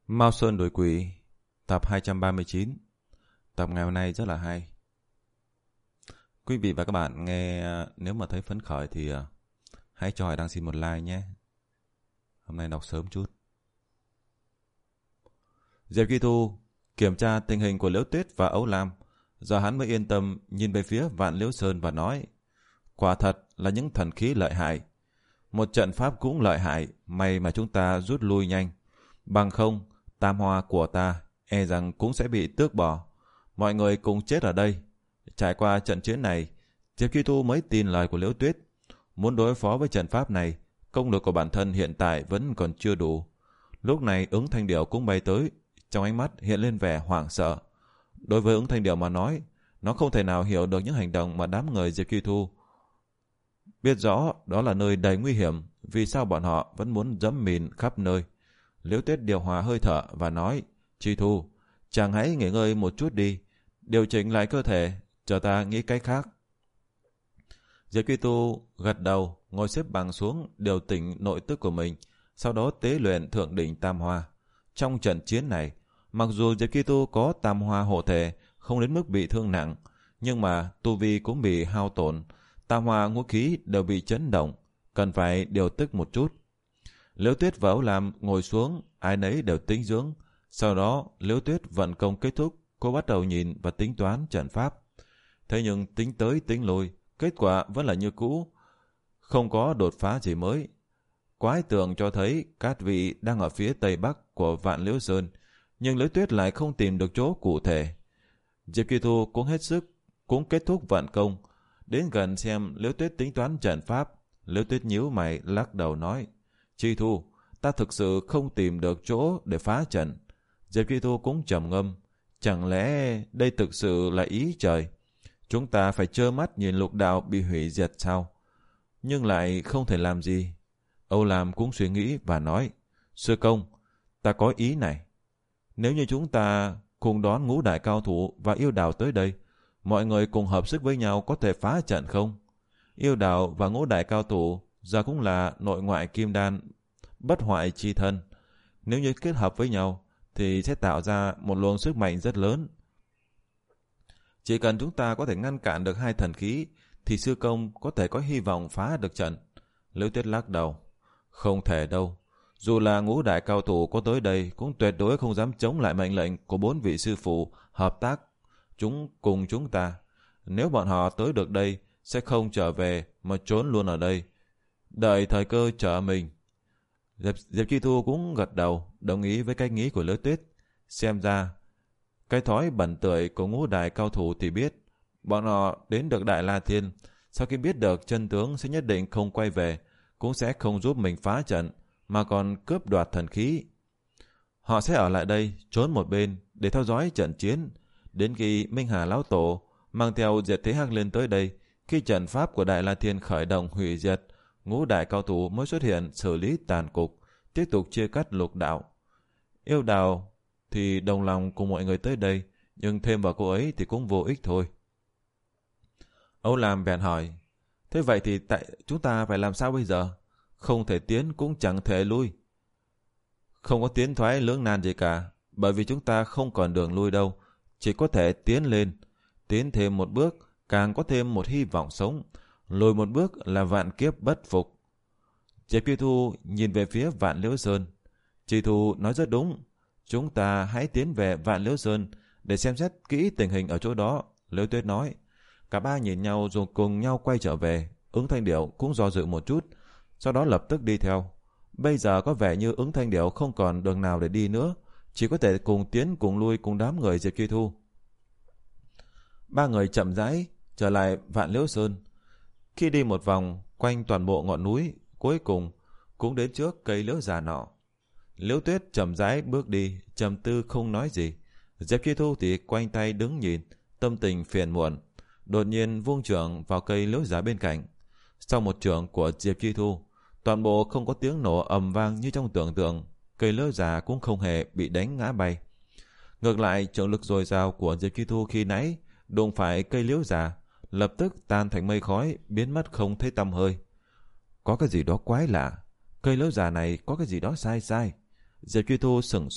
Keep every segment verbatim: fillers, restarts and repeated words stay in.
Mao Sơn Đuổi Quỷ, tập hai trăm ba mươi chín. Tập ngày hôm nay rất là hay. Quý vị và các bạn nghe, nếu mà thấy phấn khởi thì uh, hãy cho Hải Đăng xin một like nhé. Hôm nay đọc sớm chút. Diệp Kỳ Thu kiểm tra tình hình của Liễu Tuyết và Âu Lam, giờ hắn mới yên tâm nhìn về phía Vạn Liễu Sơn và nói: quả thật là những thần khí lợi hại. Một trận pháp cũng lợi hại, may mà chúng ta rút lui nhanh. Bằng không, tam hoa của ta e rằng cũng sẽ bị tước bỏ. Mọi người cùng chết ở đây. Trải qua trận chiến này, Diệp Kỳ Thu mới tin lời của Liễu Tuyết. Muốn đối phó với trận pháp này, công lực của bản thân hiện tại vẫn còn chưa đủ. Lúc này Ứng Thanh Điểu cũng bay tới, trong ánh mắt hiện lên vẻ hoảng sợ. Đối với Ứng Thanh Điểu mà nói, nó không thể nào hiểu được những hành động mà đám người Diệp Kỳ Thu biết rõ đó là nơi đầy nguy hiểm, vì sao bọn họ vẫn muốn dẫm mìn khắp nơi. Liễu Tuyết điều hòa hơi thở và nói: Chi Thu, chàng hãy nghỉ ngơi một chút đi, điều chỉnh lại cơ thể, chờ ta nghĩ cách khác. Diệp Kỳ Thu gật đầu, ngồi xếp bằng xuống, điều chỉnh nội tức của mình, sau đó tế luyện thượng đỉnh tam hoa. Trong trận chiến này, mặc dù Diệp Kỳ Thu có tam hoa hộ thể, không đến mức bị thương nặng, nhưng mà tu vi cũng bị hao tổn, tam hoa ngũ khí đều bị chấn động, cần phải điều tức một chút. Liễu Tuyết và Âu Lam ngồi xuống, ai nấy đều tĩnh dưỡng. Sau đó Liễu Tuyết vận công kết thúc, cô bắt đầu nhìn và tính toán trận pháp. Thế nhưng tính tới tính lui, kết quả vẫn là như cũ, không có đột phá gì mới. Quái tượng cho thấy Cát Vị đang ở phía tây bắc của Vạn Liễu Sơn, nhưng Liễu Tuyết lại không tìm được chỗ cụ thể. Diệp Kỳ Thu cũng hết sức, cũng kết thúc vận công, đến gần xem Liễu Tuyết tính toán trận pháp. Liễu Tuyết nhíu mày lắc đầu nói: Chi Thu, ta thực sự không tìm được chỗ để phá trận. Diệp Kỳ Thu cũng trầm ngâm: chẳng lẽ đây thực sự là ý trời? Chúng ta phải trơ mắt nhìn lục đạo bị hủy diệt sao? Nhưng lại không thể làm gì. Âu Lam cũng suy nghĩ và nói: sư công, ta có ý này. Nếu như chúng ta cùng đón ngũ đại cao thủ và yêu đào tới đây, mọi người cùng hợp sức với nhau có thể phá trận không? Yêu đào và ngũ đại cao thủ giờ cũng là nội ngoại kim đan, bất hoại chi thân. Nếu như kết hợp với nhau thì sẽ tạo ra một luồng sức mạnh rất lớn. Chỉ cần chúng ta có thể ngăn cản được hai thần khí thì sư công có thể có hy vọng phá được trận. Liễu Tuyết lắc đầu: không thể đâu. Dù là ngũ đại cao thủ có tới đây cũng tuyệt đối không dám chống lại mệnh lệnh của bốn vị sư phụ hợp tác chúng cùng chúng ta. Nếu bọn họ tới được đây sẽ không trở về mà trốn luôn ở đây, đợi thời cơ trở mình. Diệp, Diệp Kỳ Thu cũng gật đầu, đồng ý với cách nghĩ của Liễu Tuyết. Xem ra cái thói bẩn tưởi của ngũ đại cao thủ thì biết, bọn họ đến được Đại La Thiên, sau khi biết được chân tướng sẽ nhất định không quay về, cũng sẽ không giúp mình phá trận, mà còn cướp đoạt thần khí. Họ sẽ ở lại đây, trốn một bên để theo dõi trận chiến, đến khi Minh Hà Lão Tổ mang theo Diệt Thế Hắc lên tới đây. Khi trận pháp của Đại La Thiên khởi động hủy diệt, ngũ đại cao thủ mới xuất hiện xử lý tàn cục, tiếp tục chia cắt lục đạo. Yêu đào thì đồng lòng cùng mọi người tới đây, nhưng thêm vào cô ấy thì cũng vô ích thôi. Âu Lam bèn hỏi: thế vậy thì tại chúng ta phải làm sao bây giờ? Không thể tiến cũng chẳng thể lui. Không có tiến thoái lưỡng nan gì cả, bởi vì chúng ta không còn đường lui đâu, chỉ có thể tiến lên. Tiến thêm một bước càng có thêm một hy vọng sống, lùi một bước là vạn kiếp bất phục. Diệp Kỳ Thu nhìn về phía Vạn Liễu Sơn. Chi Thu nói rất đúng, chúng ta hãy tiến về Vạn Liễu Sơn để xem xét kỹ tình hình ở chỗ đó. Liễu Tuyết nói. Cả ba nhìn nhau rồi cùng nhau quay trở về. Ứng Thanh Điểu cũng do dự một chút, sau đó lập tức đi theo. Bây giờ có vẻ như Ứng Thanh Điểu không còn đường nào để đi nữa, chỉ có thể cùng tiến cùng lui cùng đám người Diệp Kỳ Thu. Ba người chậm rãi trở lại Vạn Liễu Sơn. Khi đi một vòng quanh toàn bộ ngọn núi, cuối cùng cũng đến trước cây liễu già nọ. Liễu Tuyết chậm rãi bước đi, trầm tư không nói gì. Diệp Kỳ Thu thì quanh tay đứng nhìn, tâm tình phiền muộn. Đột nhiên vung chưởng vào cây liễu già bên cạnh. Sau một chưởng của Diệp Kỳ Thu, toàn bộ không có tiếng nổ ầm vang như trong tưởng tượng, cây liễu già cũng không hề bị đánh ngã bay. Ngược lại, trường lực dồi dào của Diệp Kỳ Thu khi nãy đụng phải cây liễu già, lập tức tan thành mây khói, biến mất không thấy tăm hơi. Có cái gì đó quái lạ, cây liễu già này có cái gì đó sai sai. Diệp Kỳ Thu sửng sốt,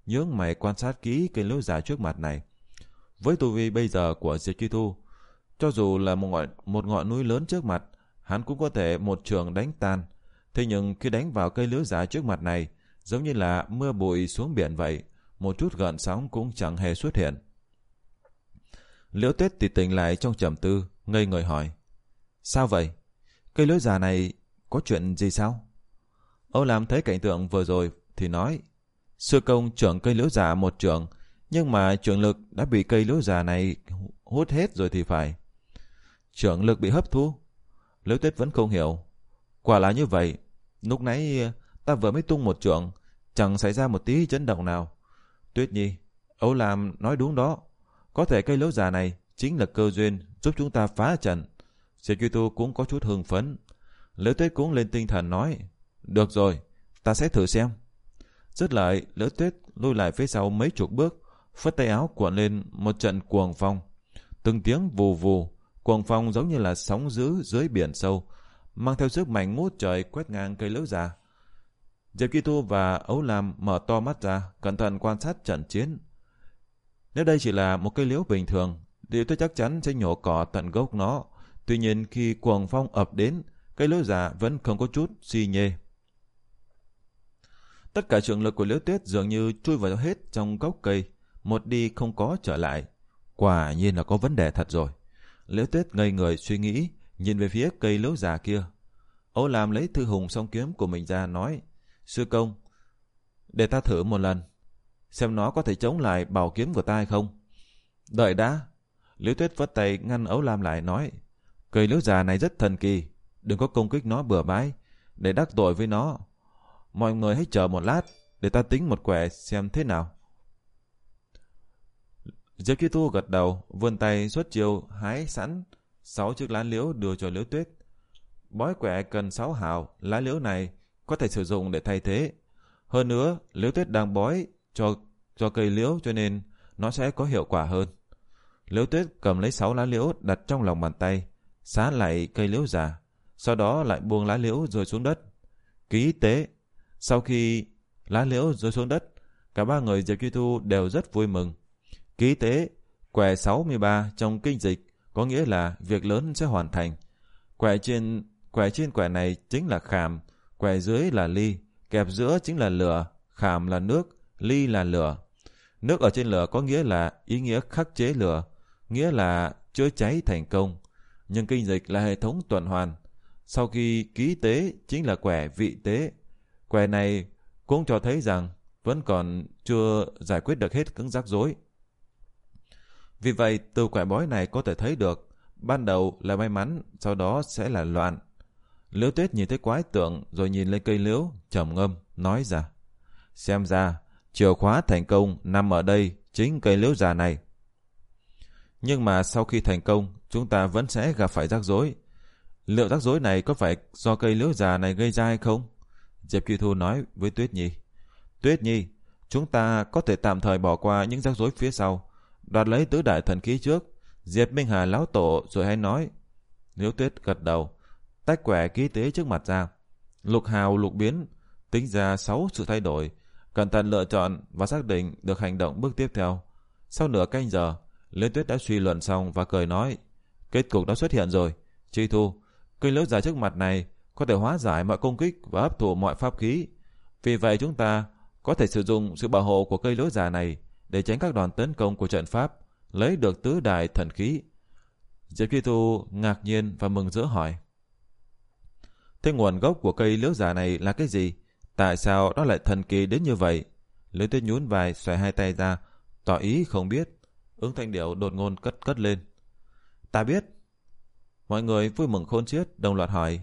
nhướng mày quan sát kỹ cây liễu già trước mặt này. Với tu vi bây giờ của Diệp Chi Thu, cho dù là một ngọn, một ngọn núi lớn trước mặt, hắn cũng có thể một trường đánh tan. Thế nhưng khi đánh vào cây liễu già trước mặt này, giống như là mưa bụi xuống biển vậy, một chút gợn sóng cũng chẳng hề xuất hiện. Liễu Tuyết thì tỉnh lại trong trầm tư, ngây người hỏi: sao vậy? Cây liễu già này có chuyện gì sao? Âu Lam thấy cảnh tượng vừa rồi thì nói: sư công trưởng cây liễu già một trường, nhưng mà trường lực đã bị cây liễu già này hút hết rồi thì phải. Trưởng lực bị hấp thu? Liễu Tuyết vẫn không hiểu. Quả là như vậy. Lúc nãy ta vừa mới tung một trường, chẳng xảy ra một tí chấn động nào. Tuyết Nhi, Âu Lam nói đúng đó. Có thể cây liễu già này chính là cơ duyên giúp chúng ta phá trận. Diệp Chi Tu cũng có chút hưng phấn. Liễu Tuyết cũng lên tinh thần nói: được rồi, ta sẽ thử xem. Dứt lời, Liễu Tuyết lui lại phía sau mấy chục bước, phất tay áo cuộn lên một trận cuồng phong. Từng tiếng vù vù, cuồng phong giống như là sóng dữ dưới biển sâu, mang theo sức mạnh ngút trời quét ngang cây liễu già. Diệp Chi Tu và Ấu Lam mở to mắt ra, cẩn thận quan sát trận chiến. Nếu đây chỉ là một cây liễu bình thường, thì tôi chắc chắn sẽ nhổ cỏ tận gốc nó. Tuy nhiên khi cuồng phong ập đến, cây liễu già vẫn không có chút suy nhê. Tất cả trường lực của Liễu Tuyết dường như chui vào hết trong gốc cây, một đi không có trở lại. Quả nhiên là có vấn đề thật rồi. Liễu Tuyết ngây người suy nghĩ, nhìn về phía cây liễu già kia. Âu Lam lấy thư hùng song kiếm của mình ra nói: sư công, để ta thử một lần, xem nó có thể chống lại bảo kiếm của ta hay không. Đợi đã. Liễu Tuyết vất tay ngăn Âu Lam lại nói: cây liễu già này rất thần kỳ, đừng có công kích nó bừa bãi, để đắc tội với nó. Mọi người hãy chờ một lát, để ta tính một quẻ xem thế nào. Diệp Chi Tu gật đầu, vươn tay xuất chiêu hái sẵn sáu chiếc lá liễu đưa cho Liễu Tuyết. Bói quẻ cần sáu hào, lá liễu này có thể sử dụng để thay thế. Hơn nữa, Liễu Tuyết đang bói cho cho cây liễu, cho nên nó sẽ có hiệu quả hơn. Liễu Tuyết cầm lấy sáu lá liễu đặt trong lòng bàn tay, xá lại cây liễu già, sau đó lại buông lá liễu rơi xuống đất. Ký tế. Sau khi lá liễu rơi xuống đất, cả ba người Diệp Chi Tu đều rất vui mừng. Ký tế, quẻ sáu mươi ba trong kinh dịch có nghĩa là việc lớn sẽ hoàn thành. Quẻ trên quẻ trên quẻ này chính là khảm, quẻ dưới là ly, kẹp giữa chính là lửa, khảm là nước, ly là lửa. Nước ở trên lửa có nghĩa là ý nghĩa khắc chế lửa, nghĩa là chữa cháy thành công. Nhưng kinh dịch là hệ thống tuần hoàn. Sau khi ký tế chính là quẻ vị tế. Quẻ này cũng cho thấy rằng vẫn còn chưa giải quyết được hết những rắc rối. Vì vậy, từ quẻ bói này có thể thấy được, ban đầu là may mắn, sau đó sẽ là loạn. Liễu Tuyết nhìn thấy quái tượng rồi nhìn lên cây liễu, trầm ngâm, nói ra: xem ra, chìa khóa thành công nằm ở đây, chính cây liễu già này. Nhưng mà sau khi thành công, chúng ta vẫn sẽ gặp phải rắc rối. Liệu rắc rối này có phải do cây liễu già này gây ra hay không? Diệp Chi Thu nói với Tuyết Nhi: Tuyết Nhi, chúng ta có thể tạm thời bỏ qua những rắc rối phía sau, đoạt lấy tứ đại thần khí trước, diệt Minh Hà lão tổ rồi hãy nói. Liễu Tuyết gật đầu, tách quẻ ký tế trước mặt ra, lục hào lục biến, tính ra sáu sự thay đổi, cẩn thận lựa chọn và xác định được hành động bước tiếp theo. Sau nửa canh giờ, Liễu Tuyết đã suy luận xong và cười nói: kết cục đã xuất hiện rồi. Chi Thu, cây liễu già trước mặt này có thể hóa giải mọi công kích và hấp thụ mọi pháp khí. Vì vậy chúng ta có thể sử dụng sự bảo hộ của cây liễu già này để tránh các đòn tấn công của trận pháp, lấy được tứ đại thần khí. Diệp Chi Tu ngạc nhiên và mừng rỡ hỏi: thế nguồn gốc của cây liễu già này là cái gì? Tại sao nó lại thần kỳ đến như vậy? Liễu Tuyết nhún vai, xòe hai tay ra, tỏ ý không biết. Ứng Thanh Điểu đột ngôn cất cất lên: ta biết. Mọi người vui mừng khôn xiết, đồng loạt hỏi: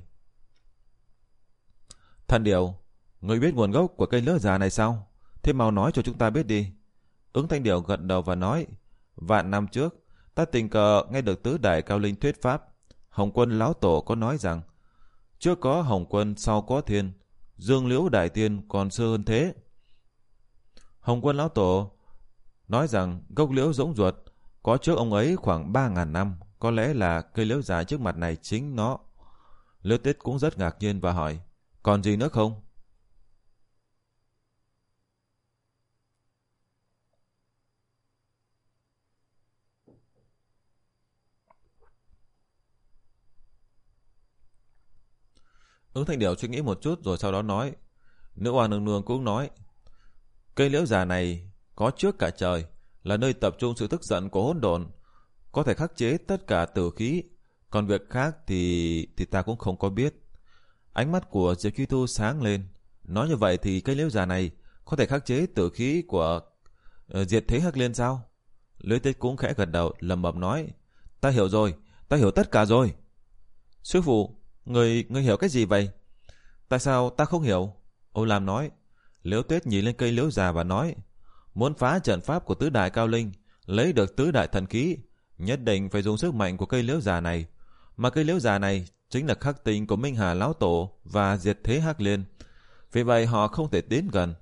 Thanh Điểu, người biết nguồn gốc của cây liễu già này sao? Thế mau nói cho chúng ta biết đi. Ứng Thanh Điểu gật đầu và nói: vạn năm trước, ta tình cờ nghe được tứ đại cao linh thuyết pháp. Hồng Quân lão tổ có nói rằng trước có Hồng Quân, sau có Thiên, Dương Liễu đại tiên còn xưa hơn thế. Hồng Quân lão tổ nói rằng gốc liễu rỗng ruột có trước ông ấy khoảng ba ngàn năm, có lẽ là cây liễu già trước mặt này chính nó. Liễu Tuyết cũng rất ngạc nhiên và hỏi: còn gì nữa không? Ứng Thanh Điểu suy nghĩ một chút rồi sau đó nói, nữ oa nương nương cũng nói, cây liễu già này có trước cả trời, là nơi tập trung sự tức giận của hỗn độn, có thể khắc chế tất cả tử khí, còn việc khác thì thì ta cũng không có biết. Ánh mắt của Diệp Truy Tu sáng lên, nói như vậy thì cây liễu già này có thể khắc chế tử khí của uh, diệt thế Hắc Liên sao? Lưỡi Tết cũng khẽ gật đầu, lẩm bẩm nói, ta hiểu rồi, ta hiểu tất cả rồi. Sư phụ, người người hiểu cái gì vậy? Tại sao ta không hiểu? Ô Lam nói. Liễu Tuyết nhìn lên cây liễu già và nói, muốn phá trận pháp của tứ đại cao linh, lấy được tứ đại thần khí, nhất định phải dùng sức mạnh của cây liễu già này, mà cây liễu già này chính là khắc tinh của Minh Hà lão tổ và diệt thế Hắc Liên. Vì vậy họ không thể tiến gần.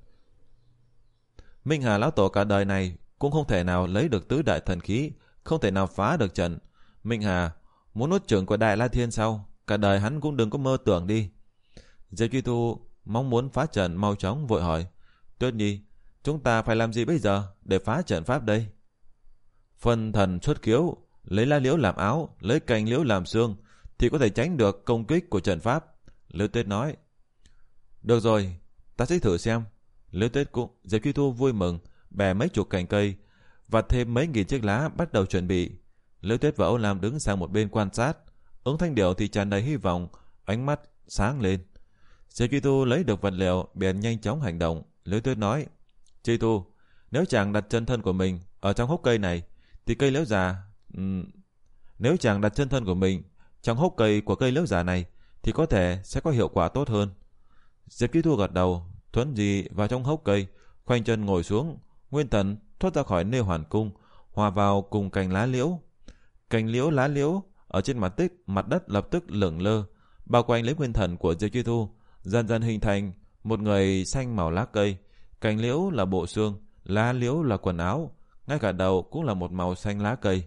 Minh Hà lão tổ cả đời này cũng không thể nào lấy được tứ đại thần khí, không thể nào phá được trận. Minh Hà muốn nuốt chửng của Đại La Thiên sao? Cả đời hắn cũng đừng có mơ tưởng đi. Diệp Truy Tu mong muốn phá trận mau chóng vội hỏi, Tuyết Nhi, chúng ta phải làm gì bây giờ để phá trận pháp đây? Phân thần xuất khiếu, lấy lá liễu làm áo, lấy cành liễu làm xương, thì có thể tránh được công kích của trận pháp. Liễu Tuyết nói. Được rồi, ta sẽ thử xem. Liễu Tuyết cũng, Diệp Truy Tu vui mừng, bè mấy chục cành cây và thêm mấy nghìn chiếc lá bắt đầu chuẩn bị. Liễu Tuyết và Âu Lam đứng sang một bên quan sát. Ứng Thanh Điểu thì tràn đầy hy vọng, ánh mắt sáng lên. Diệp Truy Tu lấy được vật liệu bèn nhanh chóng hành động. Liễu Tuyết nói, Truy Tu, nếu chàng đặt chân thân của mình ở trong hốc cây này thì cây liễu già um, nếu chàng đặt chân thân của mình trong hốc cây của cây liễu già này thì có thể sẽ có hiệu quả tốt hơn. Diệp Truy Tu gật đầu, thuấn di vào trong hốc cây, khoanh chân ngồi xuống, nguyên thần thoát ra khỏi nêu hoàn cung, hòa vào cùng cành lá liễu. Cành liễu lá liễu ở trên mặt tích mặt đất lập tức lửng lơ, bao quanh lấy nguyên thần của Diệp Truy Tu, dần dần hình thành một người xanh màu lá cây. Cành liễu là bộ xương, lá liễu là quần áo, ngay cả đầu cũng là một màu xanh lá cây.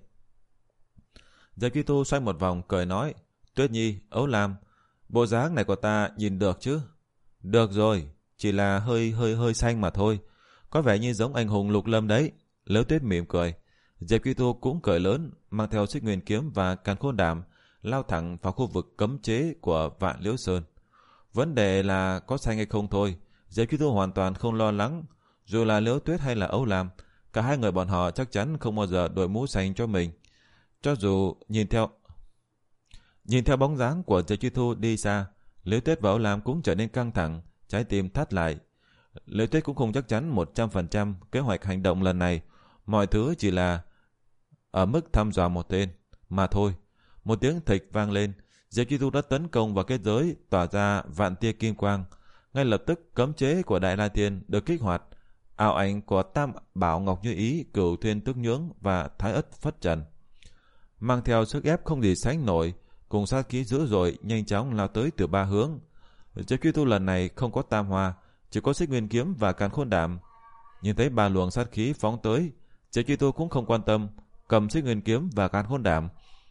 Diệp Truy Tu xoay một vòng cười nói, Tuyết Nhi, Ấu Lam, bộ dáng này của ta nhìn được chứ? Được rồi, chỉ là hơi hơi hơi xanh mà thôi, có vẻ như giống anh hùng Lục Lâm đấy. Liễu Tuyết mỉm cười. Diệp Truy Tu cũng cười lớn, mang theo Xích Nguyên kiếm và Càn Khôn Đàm, lao thẳng vào khu vực cấm chế của Vạn Liễu Sơn. Vấn đề là có xanh hay không thôi. Diệp Truy Tu hoàn toàn không lo lắng. Dù là Liễu Tuyết hay là Âu Lam, cả hai người bọn họ chắc chắn không bao giờ đội mũ xanh cho mình. Cho dù nhìn theo nhìn theo bóng dáng của Diệp Truy Tu đi xa, Liễu Tuyết và Âu Lam cũng trở nên căng thẳng, trái tim thắt lại. Liễu Tuyết cũng không chắc chắn một trăm phần trăm kế hoạch hành động lần này, mọi thứ chỉ là ở mức thăm dò một tên mà thôi. Một tiếng thịch vang lên, Diệp Truy Tu đã tấn công vào kết giới, tỏa ra vạn tia kim quang. Ngay lập tức cấm chế của Đại La Thiên được kích hoạt, ảo ảnh của Tam Bảo Ngọc Như Ý, Cửu Thiên Tức Nhưỡng và Thái Ất Phất Trần mang theo sức ép không gì sánh nổi, cùng sát khí dữ dội nhanh chóng lao tới từ ba hướng. Diệp Truy Tu lần này không có tam hoa, chỉ có Xích Nguyên kiếm và Càn Khôn Đàm. Nhìn thấy ba luồng sát khí phóng tới, Diệp Truy Tu cũng không quan tâm, cầm Xích Nguyên kiếm và Càn Khôn Đàm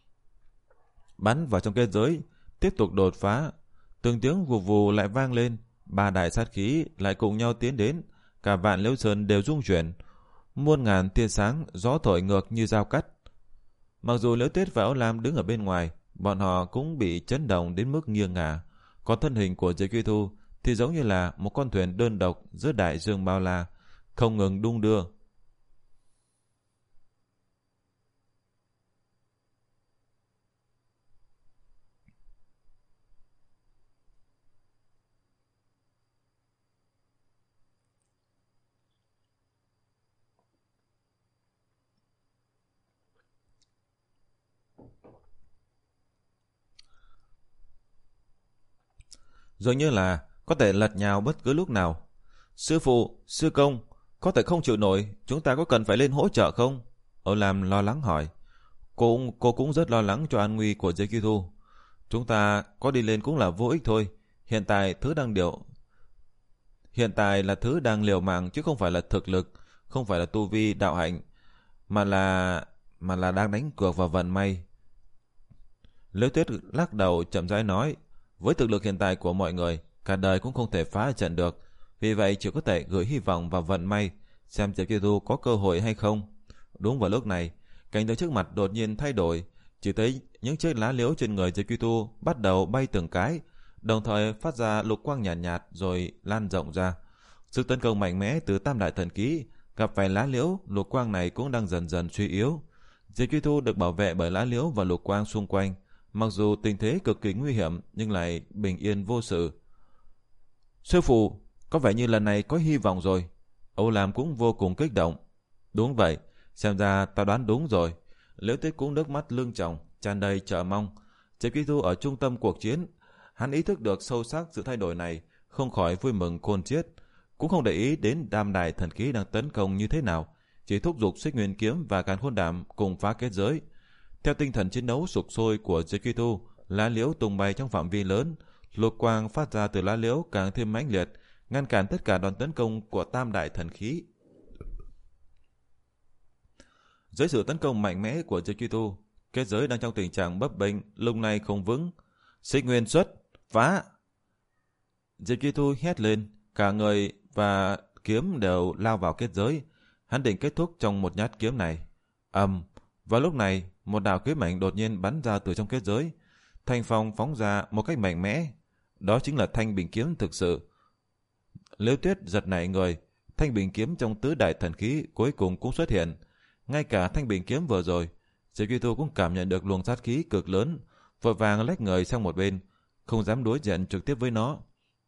bắn vào trong kết giới, tiếp tục đột phá. Từng tiếng vù vù lại vang lên, ba đại sát khí lại cùng nhau tiến đến, cả Vạn Liễu Sơn đều rung chuyển, muôn ngàn tia sáng gió thổi ngược như dao cắt. Mặc dù Liễu Tuyết và Âu Lam đứng ở bên ngoài, bọn họ cũng bị chấn động đến mức nghiêng ngả, còn thân hình của Diệp Truy Tu thì giống như là một con thuyền đơn độc giữa đại dương bao la, không ngừng đung đưa. Dường như là có thể lật nhào bất cứ lúc nào. Sư phụ, sư công, có thể không chịu nổi, chúng ta có cần phải lên hỗ trợ không? Âu Lam lo lắng hỏi. Cô, cô cũng rất lo lắng cho an nguy của Diệp Truy Tu. Chúng ta có đi lên cũng là vô ích thôi. Hiện tại thứ đang điều Hiện tại là thứ đang liều mạng, chứ không phải là thực lực, không phải là tu vi đạo hạnh, mà là mà là đang đánh cược vào vận may. Liễu Tuyết lắc đầu chậm rãi nói, với thực lực hiện tại của mọi người, cả đời cũng không thể phá trận được, vì vậy chỉ có thể gửi hy vọng vào vận may, xem Diệp Truy Tu có cơ hội hay không. Đúng vào lúc này, cảnh tượng trước mặt đột nhiên thay đổi, chỉ thấy những chiếc lá liễu trên người Diệp Truy Tu bắt đầu bay từng cái, đồng thời phát ra lục quang nhàn nhạt, nhạt rồi lan rộng ra. Sức tấn công mạnh mẽ từ tam đại thần khí gặp phải lá liễu, lục quang này cũng đang dần dần suy yếu. Diệp Truy Thu được bảo vệ bởi lá liễu và lục quang xung quanh, mặc dù tình thế cực kỳ nguy hiểm nhưng lại bình yên vô sự. Sư phụ, có vẻ như lần này có hy vọng rồi. Âu Lam cũng vô cùng kích động. Đúng vậy, xem ra ta đoán đúng rồi. Liễu Tuyết cũng nước mắt lưng tròng, tràn đầy chờ mong. Diệp Truy Thu ở trung tâm cuộc chiến, hắn ý thức được sâu sắc sự thay đổi này, không khỏi vui mừng khôn xiết, cũng không để ý đến đam đài thần khí đang tấn công như thế nào, chỉ thúc giục Xích Nguyên kiếm và Càn Khôn Đàm cùng phá kết giới. Theo tinh thần chiến đấu sục sôi của Diệp Truy Thu, lá liễu tung bay trong phạm vi lớn, lục quang phát ra từ lá liễu càng thêm mãnh liệt, ngăn cản tất cả đòn tấn công của tam đại thần khí. Dưới sự tấn công mạnh mẽ của Diệp Truy Thu, kết giới đang trong tình trạng bấp bênh, lúc này không vững. Xích Nguyên xuất, phá! Diệp Truy Thu hét lên, cả người và kiếm đều lao vào kết giới. Hắn định kết thúc trong một nhát kiếm này. Ầm! Vào lúc này, một đạo kiếm ảnh đột nhiên bắn ra từ trong kết giới. Thanh phong phóng ra một cách mạnh mẽ. Đó chính là thanh bình kiếm thực sự. Liễu Tuyết giật nảy người, thanh bình kiếm trong tứ đại thần khí cuối cùng cũng xuất hiện. Ngay cả thanh bình kiếm vừa rồi, Diệp Truy Thu cũng cảm nhận được luồng sát khí cực lớn, vội vàng lách người sang một bên, không dám đối diện trực tiếp với nó.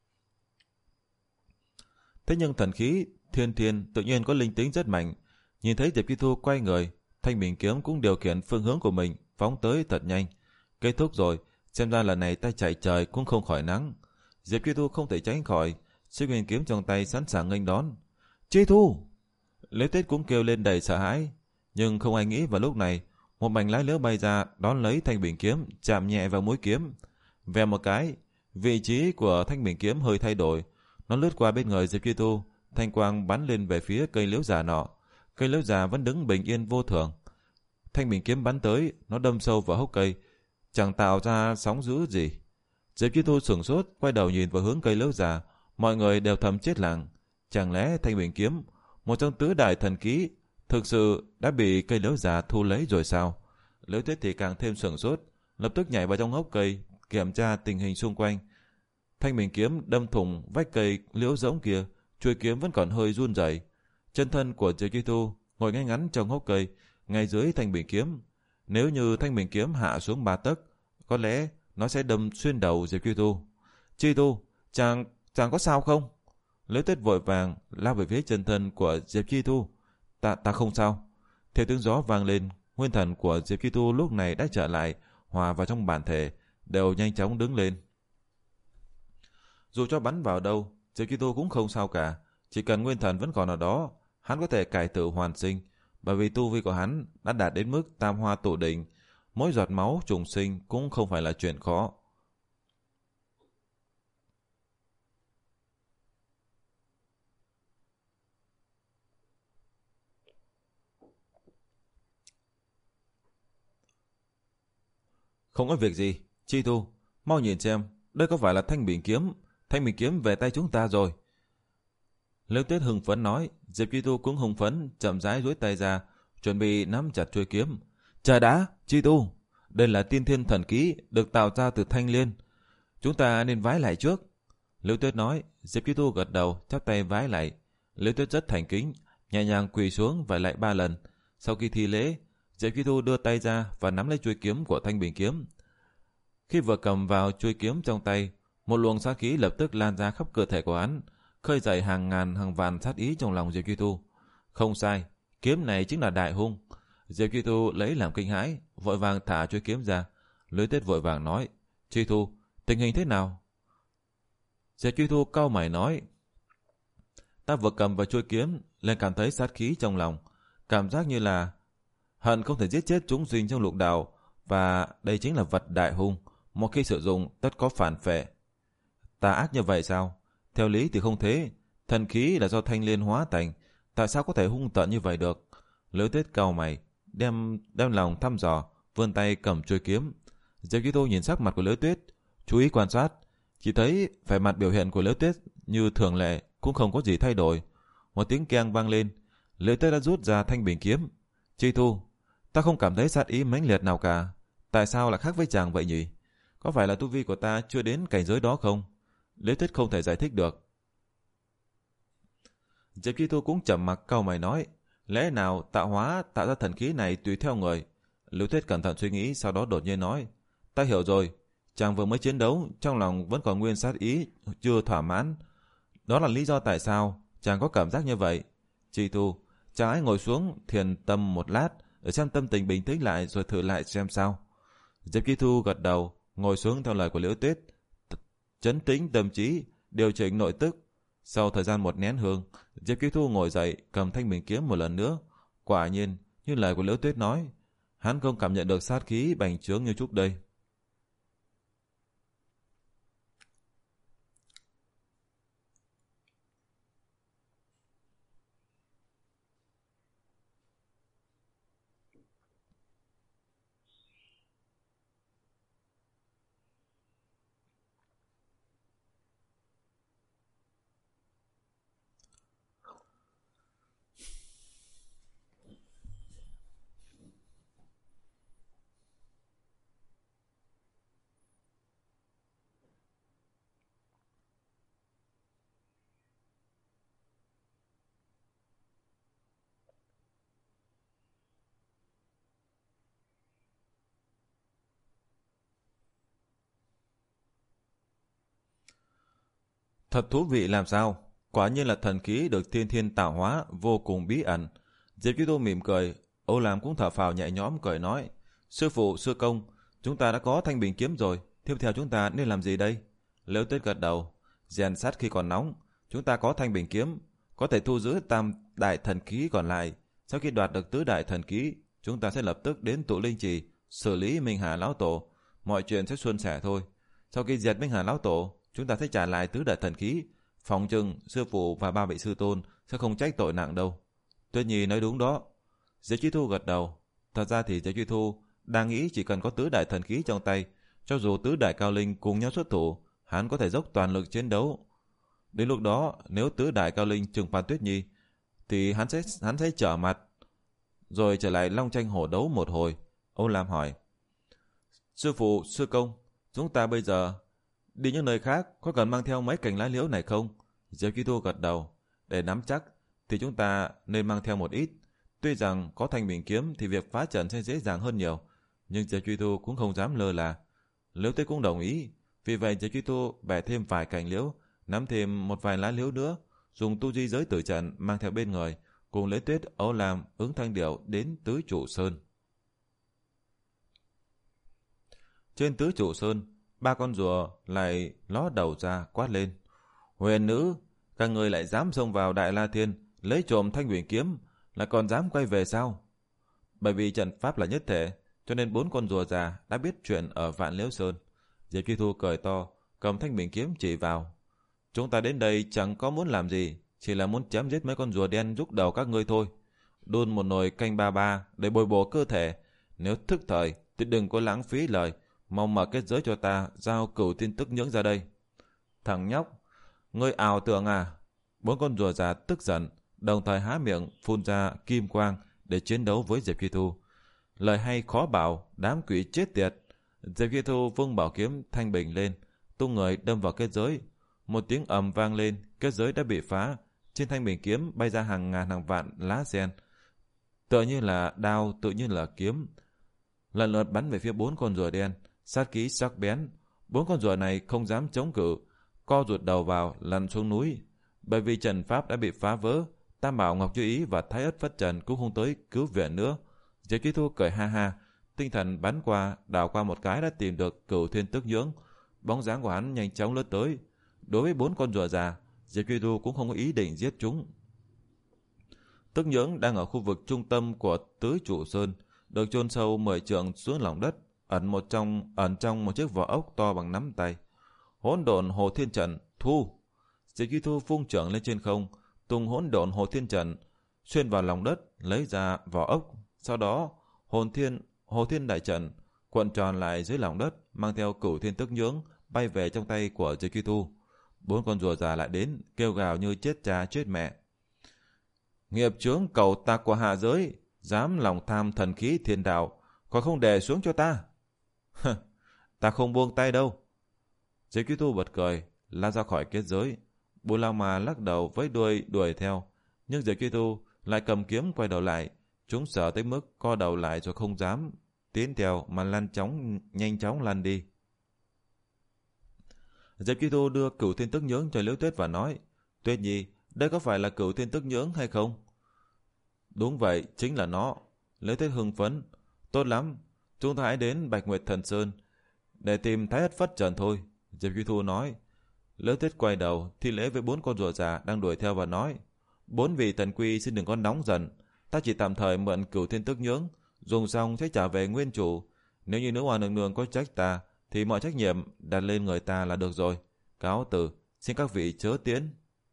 Thế nhưng thần khí thiên thiên tự nhiên có linh tính rất mạnh, nhìn thấy Diệp Truy Thu quay người, thanh bình kiếm cũng điều khiển phương hướng của mình phóng tới thật nhanh. Kết thúc rồi, xem ra lần này tay chạy trời cũng không khỏi nắng. Diệp Truy Thu không thể tránh khỏi, Xích Nguyên kiếm trong tay sẵn sàng nghênh đón. Truy Thu! Liễu Tuyết cũng kêu lên đầy sợ hãi, nhưng không ai nghĩ vào lúc này, một mảnh lá liễu bay ra đón lấy thanh bình kiếm, chạm nhẹ vào mũi kiếm. Vèo một cái, vị trí của thanh bình kiếm hơi thay đổi, nó lướt qua bên người Diệp Truy Thu, thanh quang bắn lên về phía cây liễu già nọ. Cây liễu già vẫn đứng bình yên vô thường. Thanh bình kiếm bắn tới, nó đâm sâu vào hốc cây, chẳng tạo ra sóng dữ gì. Diệp Truy Thu sửng sốt, quay đầu nhìn vào hướng cây liễu già, mọi người đều thầm chết lặng. Chẳng lẽ thanh bình kiếm, một trong tứ đại thần khí, thực sự đã bị cây liễu già thu lấy rồi sao? Liễu Tuyết thì càng thêm sửng sốt, lập tức nhảy vào trong hốc cây, kiểm tra tình hình xung quanh. Thanh bình kiếm đâm thủng vách cây liễu rỗng kia, chuôi kiếm vẫn còn hơi run rẩy. Chân thân của Diệp Truy Thu ngồi ngay ngắn trong hốc cây, ngay dưới thanh bình kiếm. Nếu như thanh bình kiếm hạ xuống ba tấc, có lẽ nó sẽ đâm xuyên đầu Diệp Truy Thu. Truy Thu, chàng, chàng có sao không? Liễu Tuyết vội vàng lao về phía chân thân của Diệp Truy Thu. Ta, ta không sao. Theo tiếng gió vang lên, nguyên thần của Diệp Truy Thu lúc này đã trở lại, hòa vào trong bản thể, đều nhanh chóng đứng lên. Dù cho bắn vào đâu, Diệp Truy Thu cũng không sao cả. Chỉ cần nguyên thần vẫn còn ở đó, hắn có thể cải tử hoàn sinh, bởi vì tu vi của hắn đã đạt đến mức tam hoa tụ đỉnh, mỗi giọt máu trùng sinh cũng không phải là chuyện khó. Không có việc gì, Chi Thu, mau nhìn xem, đây có phải là thanh bình kiếm, thanh bình kiếm về tay chúng ta rồi. Liễu Tuyết hưng phấn nói. Diệp Chi Tu cũng hưng phấn, chậm rãi duỗi tay ra, chuẩn bị nắm chặt chuôi kiếm. Chờ đã, Chi Tu, đây là tiên thiên thần khí được tạo ra từ thanh liên, chúng ta nên vái lại trước. Liễu Tuyết nói. Diệp Chi Tu gật đầu, chắp tay vái lại. Liễu Tuyết rất thành kính, nhẹ nhàng quỳ xuống vái lại ba lần. Sau khi thi lễ, Diệp Chi Tu đưa tay ra và nắm lấy chuôi kiếm của thanh bình kiếm. Khi vừa cầm vào chuôi kiếm trong tay, một luồng sát khí lập tức lan ra khắp cơ thể của hắn, khơi dậy hàng ngàn hàng vạn sát ý trong lòng Diệp Chi Tu. Không sai, kiếm này chính là đại hung. Diệp Chi Tu lấy làm kinh hãi, vội vàng thả chuôi kiếm ra. Liễu Tuyết vội vàng nói. Chi Tu, tình hình thế nào? Diệp Chi Tu cau mày nói. Ta vừa cầm vào chuôi kiếm, liền cảm thấy sát khí trong lòng, cảm giác như là hận không thể giết chết chúng sinh trong lục đạo, và đây chính là vật đại hung, một khi sử dụng tất có phản phệ. Ta ác như vậy sao? Theo lý thì không thế, thần khí là do thanh liên hóa thành, tại sao có thể hung tợn như vậy được? Liễu Tuyết cau mày, đem đem lòng thăm dò, vươn tay cầm chuôi kiếm. Diệp Chi Tu nhìn sắc mặt của Liễu Tuyết, chú ý quan sát, chỉ thấy vẻ mặt biểu hiện của Liễu Tuyết như thường lệ, cũng không có gì thay đổi. Một tiếng keng vang lên, Liễu Tuyết đã rút ra thanh bình kiếm. Chi Tu, ta không cảm thấy sát ý mãnh liệt nào cả, tại sao lại khác với chàng vậy nhỉ? có phải là tu vi của ta chưa đến cảnh giới đó không? Liễu Tuyết không thể giải thích được. Diệp Chi Thu cũng trầm mặc cau mày nói, lẽ nào tạo hóa tạo ra thần khí này tùy theo người? Liễu Tuyết cẩn thận suy nghĩ, sau đó đột nhiên nói, ta hiểu rồi, chàng vừa mới chiến đấu, trong lòng vẫn còn nguyên sát ý, chưa thỏa mãn. Đó là lý do tại sao chàng có cảm giác như vậy. Chi Thu, chàng hãy ngồi xuống thiền tâm một lát, để xem tâm tình bình tĩnh lại rồi thử lại xem sao. Diệp Chi Thu gật đầu, ngồi xuống theo lời của Liễu Tuyết, trấn tĩnh tâm trí, điều chỉnh nội tức. Sau thời gian một nén hương, Diệp Chi Thu ngồi dậy, cầm thanh bình kiếm một lần nữa. Quả nhiên, như lời của Liễu Tuyết nói, hắn không cảm nhận được sát khí bành trướng như trước đây. Thật thú vị làm sao? Quả nhiên là thần khí được thiên thiên tạo hóa, vô cùng bí ẩn. Diệp Chi Thu mỉm cười, Âu Lam cũng thở phào nhẹ nhõm cười nói, sư phụ, sư công, chúng ta đã có thanh bình kiếm rồi, tiếp theo chúng ta nên làm gì đây? Liễu Tuyết gật đầu, rèn sắt khi còn nóng, chúng ta có thanh bình kiếm, có thể thu giữ tam đại thần khí còn lại. Sau khi đoạt được tứ đại thần khí, chúng ta sẽ lập tức đến tụ linh trì, xử lý Minh Hà lão tổ, mọi chuyện sẽ suôn sẻ thôi. Sau khi diệt Minh Hà lão tổ, chúng ta sẽ trả lại tứ đại thần khí, phòng chừng sư phụ và ba vị sư tôn sẽ không trách tội nặng đâu. Tuyết Nhi nói đúng đó. Diệp Chi Thu gật đầu. Thật ra thì Diệp Chi Thu đang nghĩ chỉ cần có tứ đại thần khí trong tay, cho dù tứ đại cao linh cùng nhau xuất thủ, hắn có thể dốc toàn lực chiến đấu. Đến lúc đó, nếu tứ đại cao linh trừng phạt Tuyết Nhi, thì hắn sẽ hắn sẽ trở mặt, rồi trở lại long tranh hổ đấu một hồi. Âu Lam hỏi, sư phụ, sư công, chúng ta bây giờ đi những nơi khác có cần mang theo mấy cành lá liễu này không? Diệp Chi Thu gật đầu. Để nắm chắc thì chúng ta nên mang theo một ít. Tuy rằng có thanh bình kiếm thì việc phá trận sẽ dễ dàng hơn nhiều, nhưng Diệp Chi Thu cũng không dám lơ là. Liễu Tuyết cũng đồng ý, vì vậy Diệp Chi Thu bẻ thêm vài cành liễu, nắm thêm một vài lá liễu nữa, dùng tu di giới tử trận mang theo bên người, cùng Liễu Tuyết, Âu Lam, Ứng Thanh Điểu đến Tứ Trụ Sơn. Trên Tứ Trụ Sơn, ba con rùa lại ló đầu ra quát lên, huyền nữ, các người lại dám xông vào Đại La Thiên lấy trộm thanh huyền kiếm, lại còn dám quay về sao? Bởi vì trận pháp là nhất thể, cho nên bốn con rùa già đã biết chuyện ở Vạn Liễu Sơn. Diệp Chi Thu cười to, cầm thanh huyền kiếm chỉ vào, chúng ta đến đây chẳng có muốn làm gì, chỉ là muốn chém giết mấy con rùa đen rúc đầu các ngươi thôi. Đun một nồi canh ba ba để bồi bổ cơ thể, nếu thức thời thì đừng có lãng phí lời, mau mở kết giới cho ta, giao cửu thiên tức nhưỡng ra đây. Thằng nhóc, ngươi ảo tưởng à? Bốn con rùa già tức giận, đồng thời há miệng phun ra kim quang để chiến đấu với Diệp Chi Thu. Lời hay khó bảo, đám quỷ chết tiệt. Diệp Chi Thu vung bảo kiếm thanh bình lên, tung người đâm vào kết giới. Một tiếng ầm vang lên, kết giới đã bị phá. Trên thanh bình kiếm bay ra hàng ngàn hàng vạn lá sen, tựa như là đao, tự như là kiếm, lần lượt bắn về phía bốn con rùa đen. Sát khí sắc bén, bốn con rùa này không dám chống cự, co ruột đầu vào lăn xuống núi. Bởi vì trận pháp đã bị phá vỡ, Tam Bảo Ngọc Như Ý và Thái Ất Phất Trần cũng không tới cứu viện nữa. Diệp Chi Thu cười ha ha, tinh thần bắn qua, đảo qua một cái đã tìm được cửu thiên tức nhưỡng. Bóng dáng của hắn nhanh chóng lướt tới. Đối với bốn con rùa già, Diệp Chi Thu cũng không có ý định giết chúng. Tức nhưỡng đang ở khu vực trung tâm của Tứ Trụ Sơn, được chôn sâu mười trượng xuống lòng đất, ẩn một trong ẩn trong một chiếc vỏ ốc to bằng nắm tay. Hỗn độn hồ thiên trận, thu! Diệp Chi Thu phung trưởng lên trên không, tung hỗn độn hồ thiên trận xuyên vào lòng đất, lấy ra vỏ ốc. Sau đó hồn thiên hồ thiên đại trận cuộn tròn lại dưới lòng đất, mang theo cửu thiên tức nhưỡng bay về trong tay của Diệp Chi Thu. Bốn con rùa già lại đến, kêu gào như chết cha chết mẹ. Nghiệp chướng cầu tạc của hạ giới, dám lòng tham thần khí thiên đạo, còn không đè xuống cho ta. ta không buông tay đâu. Diệp Quy Tu bật cười, lao ra khỏi kết giới. Bù Lao Ma lắc đầu với đuôi đuổi theo, nhưng Diệp Quy Tu lại cầm kiếm quay đầu lại. Chúng sợ tới mức co đầu lại rồi không dám tiến theo mà lăn chóng nhanh chóng lăn đi. Diệp Quy Tu đưa Cửu Thiên Tức Nhưỡng cho Liễu Tuyết và nói: Tuyết Nhi, đây có phải là Cửu Thiên Tức Nhưỡng hay không? Đúng vậy, chính là nó. Liễu Tuyết hưng phấn: Tốt lắm, chúng ta hãy đến Bạch Nguyệt Thần Sơn để tìm Thái Ất Phất Trần thôi. Diệp Quy Tu nói. Liễu Tuyết quay đầu thi lễ với bốn con rùa già đang đuổi theo và nói: Bốn vị thần quy xin đừng có nóng giận, ta chỉ tạm thời mượn Cửu Thiên Tức Nhưỡng, dùng xong sẽ trả về nguyên chủ. Nếu như nữ hoa nương nương có trách ta thì mọi trách nhiệm đặt lên người ta là được rồi. Cáo từ, xin các vị chớ tiễn.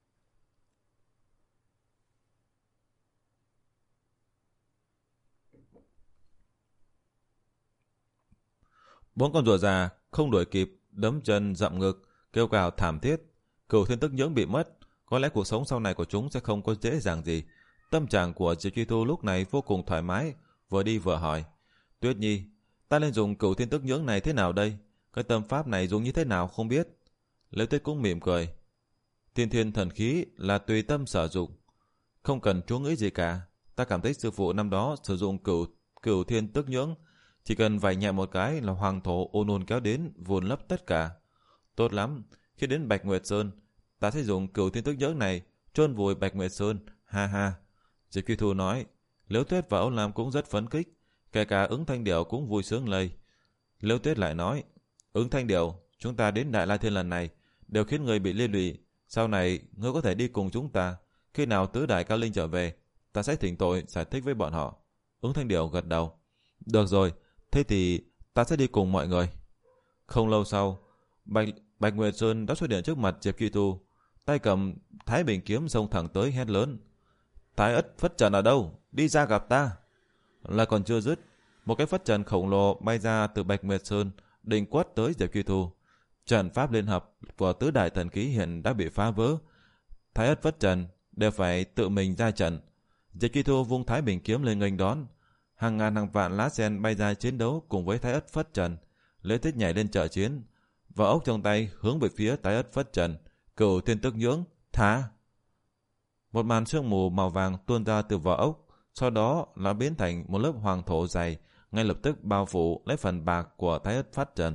Bốn con rùa già không đuổi kịp, đấm chân dậm ngực, kêu gào thảm thiết. Cửu Thiên Tức Nhưỡng bị mất, có lẽ cuộc sống sau này của chúng sẽ không có dễ dàng gì. Tâm trạng của Diệp Truy Thu lúc này vô cùng thoải mái, vừa đi vừa hỏi: Tuyết Nhi, ta nên dùng Cửu Thiên Tức Nhưỡng này thế nào đây? Cái tâm pháp này dùng như thế nào không biết. Liễu Tuyết cũng mỉm cười: Thiên Thiên thần khí là tùy tâm sử dụng, không cần chú nghĩ gì cả. Ta cảm thấy sư phụ năm đó sử dụng Cửu Cửu Thiên Tức Nhưỡng, chỉ cần vài nhẹ một cái là hoàng thổ ôn ôn kéo đến vùn lấp tất cả. Tốt lắm, khi đến Bạch Nguyệt Sơn, ta sẽ dùng Cửu Thiên Tức Nhưỡng này chôn vùi Bạch Nguyệt Sơn, ha ha. Diệp Quy Thu nói. Liễu Tuyết và Âu Lam cũng rất phấn khích, kể cả Ứng Thanh Điểu cũng vui sướng lây. Liễu Tuyết lại nói: Ứng Thanh Điểu, chúng ta đến Đại La Thiên lần này đều khiến người bị liên lụy, sau này ngươi có thể đi cùng chúng ta. Khi nào tứ đại cao linh trở về, ta sẽ thỉnh tội giải thích với bọn họ. Ứng Thanh Điểu gật đầu. Được rồi, thế thì ta sẽ đi cùng mọi người. Không lâu sau, Bạch, Bạch Nguyệt Sơn đã xuất hiện trước mặt Diệp Quy Tu, tay cầm Thái Bình kiếm xông thẳng tới hét lớn: Thái Ất Phất Trần ở đâu? Đi ra gặp ta. Là còn chưa dứt, một cái phất trần khổng lồ bay ra từ Bạch Nguyệt Sơn, định quất tới Diệp Quy Tu. Trận pháp liên hợp của tứ đại thần khí hiện đã bị phá vỡ, Thái Ất Phất Trần đều phải tự mình ra trận. Diệp Quy Tu vung Thái Bình kiếm lên nghênh đón, hàng ngàn hàng vạn lá sen bay ra chiến đấu cùng với Thái Ất Phất Trần. Liễu Tuyết nhảy lên trợ chiến, vỏ ốc trong tay hướng về phía Thái Ất Phất Trần. Cửu Thiên Tức Nhưỡng, thả! Một màn sương mù màu vàng tuôn ra từ vỏ ốc, sau đó nó biến thành một lớp hoàng thổ dày, ngay lập tức bao phủ lấy phần bạc của Thái Ất Phất Trần.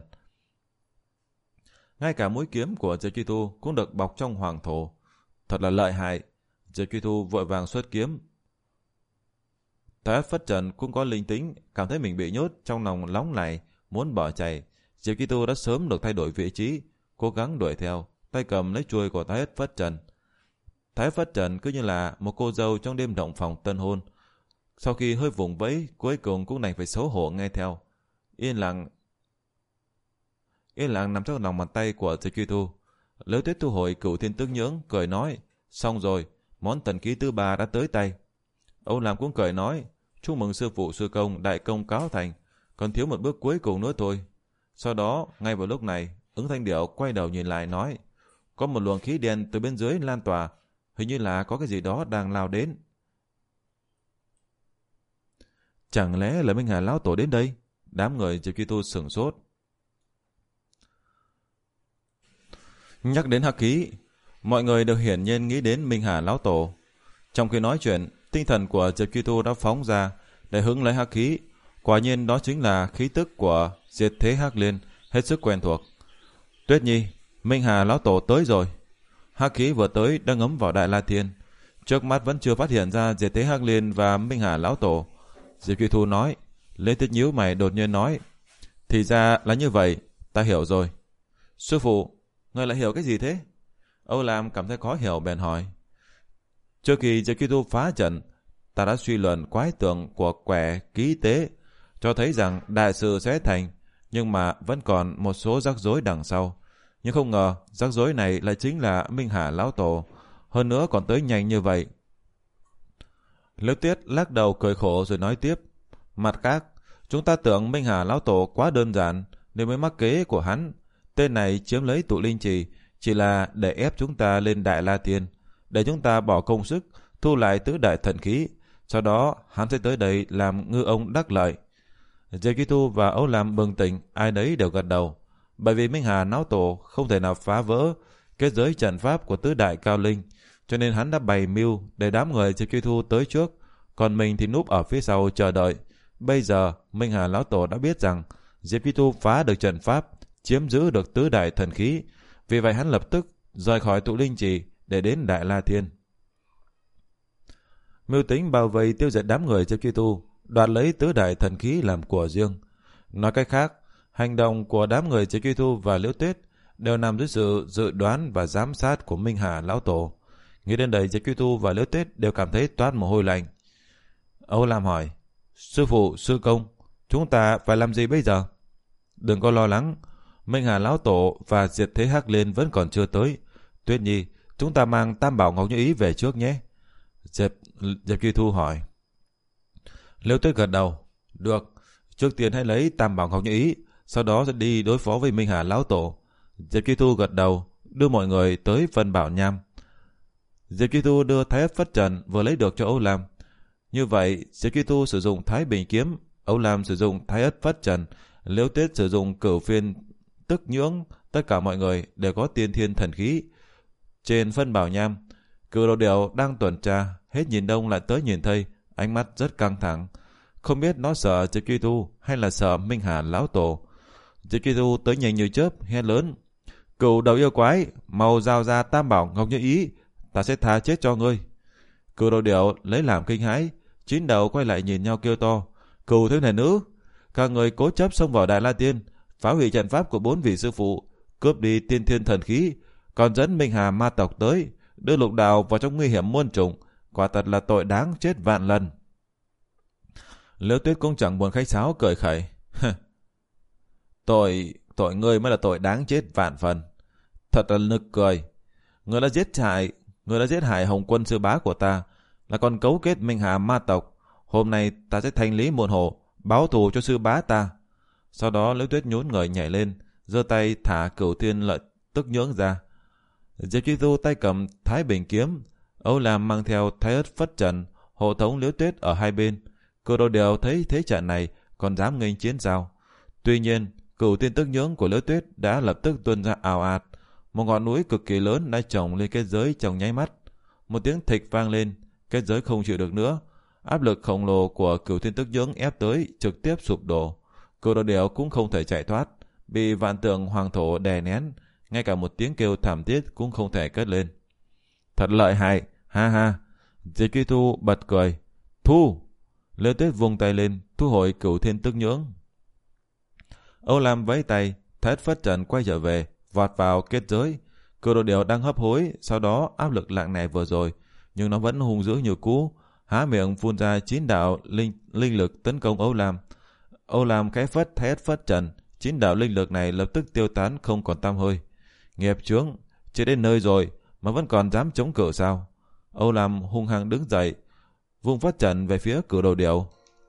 Ngay cả mũi kiếm của Diệp Truy Tu cũng được bọc trong hoàng thổ. Thật là lợi hại. Diệp Truy Tu vội vàng xuất kiếm. Thái Ất Phất Trần cũng có linh tính, cảm thấy mình bị nhốt trong lòng nóng này, muốn bỏ chạy. Diệp Truy Tu đã sớm được thay đổi vị trí, cố gắng đuổi theo, tay cầm lấy chuôi của Thái Ất Phất Trần. Thái Ất Phất Trần cứ như là một cô dâu trong đêm động phòng tân hôn. Sau khi hơi vùng vẫy, cuối cùng cũng đành phải xấu hổ nghe theo. Yên lặng Yên lặng nằm trong lòng bàn tay của Diệp Truy Tu. Liễu Tuyết thu hồi Cửu Thiên Tức Nhưỡng, cười nói: Xong rồi, món thần khí thứ ba đã tới tay. Âu Lam cũng cười nói: Chúc mừng sư phụ sư công đại công cáo thành, còn thiếu một bước cuối cùng nữa thôi. Sau đó, ngay vào lúc này, Ứng Thanh Điểu quay đầu nhìn lại nói: Có một luồng khí đen từ bên dưới lan tỏa, hình như là có cái gì đó đang lao đến. Chẳng lẽ là Minh Hà lão tổ đến đây? Đám người Diệp Truy Tu sửng sốt. Nhắc đến hắc khí, mọi người đều hiển nhiên nghĩ đến Minh Hà lão tổ. Trong khi nói chuyện, tinh thần của Diệp Truy Tu đã phóng ra để hứng lấy hắc khí. Quả nhiên đó chính là khí tức của Diệt Thế Hắc Liên, hết sức quen thuộc. Tuyết Nhi, Minh Hà lão tổ tới rồi. Hắc khí vừa tới đã ngấm vào Đại La Thiên, trước mắt vẫn chưa phát hiện ra Diệt Thế Hắc Liên và Minh Hà lão tổ. Diệp Truy Tu nói. Lê Tuyết nhíu mày đột nhiên nói: Thì ra là như vậy, ta hiểu rồi. Sư phụ, người lại hiểu cái gì thế? Âu Lam cảm thấy khó hiểu bèn hỏi. Trước khi Diệp Truy Tu phá trận, ta đã suy luận quái tượng của quẻ ký tế, cho thấy rằng đại sự sẽ thành, nhưng mà vẫn còn một số rắc rối đằng sau. Nhưng không ngờ rắc rối này lại chính là Minh Hà lão tổ, hơn nữa còn tới nhanh như vậy. Liễu Tuyết lắc đầu cười khổ rồi nói tiếp: Mặt khác, chúng ta tưởng Minh Hà lão tổ quá đơn giản nên mới mắc kế của hắn. Tên này chiếm lấy tụ linh trì chỉ là để ép chúng ta lên Đại La Thiên, để chúng ta bỏ công sức thu lại tứ đại thần khí, sau đó hắn sẽ tới đây làm ngư ông đắc lợi. Diệp Truy Tu và Âu Lam bừng tỉnh, ai nấy đều gật đầu. Bởi vì Minh Hà Lão Tổ không thể nào phá vỡ kết giới trận pháp của tứ đại cao linh, cho nên hắn đã bày mưu để đám người Diệp Truy Thu tới trước, còn mình thì núp ở phía sau chờ đợi. Bây giờ Minh Hà Lão Tổ đã biết rằng Diệp Truy Thu phá được trận pháp, chiếm giữ được tứ đại thần khí, vì vậy hắn lập tức rời khỏi tụ linh trì để đến Đại La Thiên. Mưu tính bao vây tiêu diệt đám người Diệp Truy Thu, đoạt lấy tứ đại thần khí làm của riêng. Nói cách khác, hành động của đám người Diệp Truy Thu và Liễu Tuyết đều nằm dưới sự dự đoán và giám sát của Minh Hà Lão Tổ. Nghĩ đến đây, Diệp Truy Thu và Liễu Tuyết đều cảm thấy toát mồ hôi lạnh. Âu Lam hỏi: Sư phụ, sư công, chúng ta phải làm gì bây giờ? Đừng có lo lắng, Minh Hà Lão Tổ và Diệt Thế Hắc Liên vẫn còn chưa tới. Tuyết Nhi, chúng ta mang Tam Bảo Ngọc Như Ý về trước nhé. Diệp, Diệp Truy Thu hỏi. Liễu Tuyết gật đầu. Được, trước tiên hãy lấy Tam Bảo Ngọc Như Ý, sau đó sẽ đi đối phó với Minh Hà Lão Tổ. Diệp Truy Thu gật đầu, đưa mọi người tới Vân Bảo Nham. Diệp Truy Thu đưa Thái Ất Phất Trần vừa lấy được cho Âu Lam. Như vậy, Diệp Truy Thu sử dụng Thái Bình Kiếm, Âu Lam sử dụng Thái Ất Phất Trần, Liễu Tuyết sử dụng Cửu Phiên Tức Nhưỡng. Tất cả mọi người đều có tiên thiên thần khí. Trên Vân Bảo Nham, Cửu Đầu Điểu đang tuần tra, hết nhìn đông lại tới nhìn tây, ánh mắt rất căng thẳng. Không biết nó sợ Diệp Truy Thu hay là sợ Minh Hà Lão Tổ. Diệp Truy Thu tới nhanh như chớp, hét lớn: Cửu đầu yêu quái, mau giao ra Tam Bảo Ngọc Như Ý, ta sẽ tha chết cho ngươi. Cửu Đầu Điểu lấy làm kinh hãi, chín đầu quay lại nhìn nhau kêu to: Cửu thiếu niên nữ, các người cố chấp xông vào Đại La Tiên, phá hủy trận pháp của bốn vị sư phụ, cướp đi tiên thiên thần khí, còn dẫn Minh Hà ma tộc tới, đưa Lục Đạo vào trong nguy hiểm muôn trùng, quả thật là tội đáng chết vạn lần. Liễu Tuyết cũng chẳng buồn khách sáo, cười khẩy: tội tội ngươi mới là tội đáng chết vạn phần. Thật là nực cười. Ngươi đã giết hại ngươi đã giết hại Hồng Quân sư bá của ta, là còn cấu kết Minh Hà ma tộc. Hôm nay ta sẽ thanh lý muôn hộ, báo thù cho sư bá ta. Sau đó Liễu Tuyết nhún người nhảy lên, giơ tay thả Cửu Thiên Lợi Tức Nhưỡng ra. Diệp Truy Thu tay cầm Thái Bình Kiếm, Âu Lam mang theo Thái Ất Phất Trần, hộ tống Liễu Tuyết ở hai bên. Cửu Đầu Điểu thấy thế trận này còn dám nghênh chiến sao? Tuy nhiên, Cửu Thiên Tức Nhưỡng của Liễu Tuyết đã lập tức tuôn ra ào ạt. Một ngọn núi cực kỳ lớn đã chồng lên kết giới trong nháy mắt. Một tiếng thịch vang lên, kết giới không chịu được nữa. Áp lực khổng lồ của Cửu Thiên Tức Nhưỡng ép tới trực tiếp sụp đổ. Cửu Đầu Điểu cũng không thể chạy thoát, bị vạn tượng hoàng thổ đè nén, ngay cả một tiếng kêu thảm thiết cũng không thể cất lên. Thật lợi hại, ha ha. Diệp Truy Thu bật cười. Thu! Liễu Tuyết vung tay lên, thu hồi Cửu Thiên Tức Nhưỡng. Âu Lam vẫy tay, Thái Ất Phất Trần quay trở về, vọt vào kết giới. Cửu Đầu Điểu đang hấp hối sau đó áp lực nặng nề vừa rồi, nhưng nó vẫn hung dữ như cũ, há miệng phun ra chín đạo linh linh lực tấn công Âu Lam. Âu Lam khẽ phất Thái Ất Phất Trần, chín đạo linh lực này lập tức tiêu tán không còn tăm hơi. Nghiệp chướng, chưa đến nơi rồi mà vẫn còn dám chống cự sao? Âu Lam hung hăng đứng dậy, vung phất trần về phía Cửu Đầu Điểu.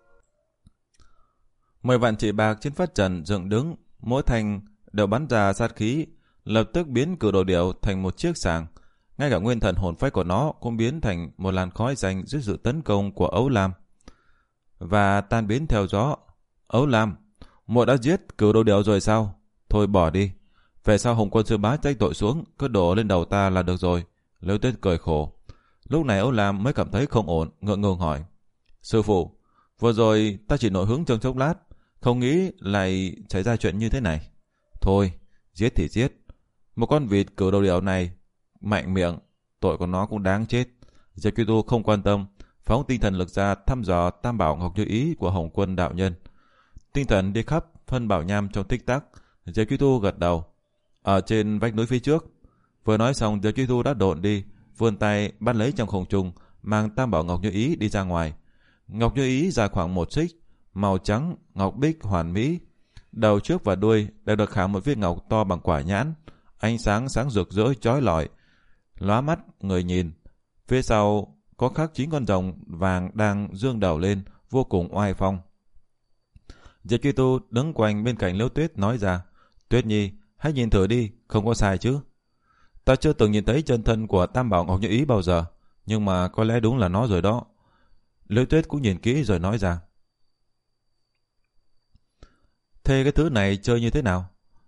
Mười vạn chỉ bạc trên phất trần dựng đứng, mỗi thành đều bắn ra sát khí, lập tức biến Cửu Đầu Điểu thành một chiếc sàng. Ngay cả nguyên thần hồn phách của nó cũng biến thành một làn khói xanh dưới sự tấn công của Âu Lam và tan biến theo gió. Âu Lam, muội đã giết Cửu Đầu Điểu rồi sao? Thôi bỏ đi. Về sau Hồng Quân sư bá trách tội xuống, cứ đổ lên đầu ta là được rồi. Liễu Tuyết cười khổ. Lúc này Âu Lam mới cảm thấy không ổn, ngượng ngùng hỏi: Sư phụ, vừa rồi ta chỉ nổi hứng trong chốc lát, không nghĩ lại xảy ra chuyện như thế này. Thôi, giết thì giết. Một con vịt Cửu Đầu Điểu này mạnh miệng, tội của nó cũng đáng chết. Diệp Truy Thu không quan tâm, phóng tinh thần lực ra thăm dò Tam Bảo Ngọc Như Ý của Hồng Quân đạo nhân. Tinh thần đi khắp Vân Bảo Nham trong tích tắc. Diệp Truy Thu gật đầu. Ở trên vách núi phía trước. Vừa nói xong, Diệp Truy Thu đã độn đi, vươn tay bắt lấy trong không trung, mang Tam Bảo Ngọc Như Ý đi ra ngoài. Ngọc Như Ý dài khoảng một xích, màu trắng, ngọc bích hoàn mỹ. Đầu trước và đuôi đều được khảm một viên ngọc to bằng quả nhãn, ánh sáng sáng rực rỡ chói lọi, lóa mắt người nhìn. Phía sau có khắc chín con rồng vàng đang dương đầu lên, vô cùng oai phong. Diệp Truy Thu đứng quanh bên cạnh Liễu Tuyết nói ra: Tuyết Nhi, hãy nhìn thử đi, không có sai chứ? Ta chưa từng nhìn thấy chân thân của Tam Bảo Ngọc Như Ý bao giờ, nhưng mà có lẽ đúng là nó rồi đó. Liễu Tuyết cũng nhìn kỹ rồi nói ra: Thế cái thứ này chơi như thế nào?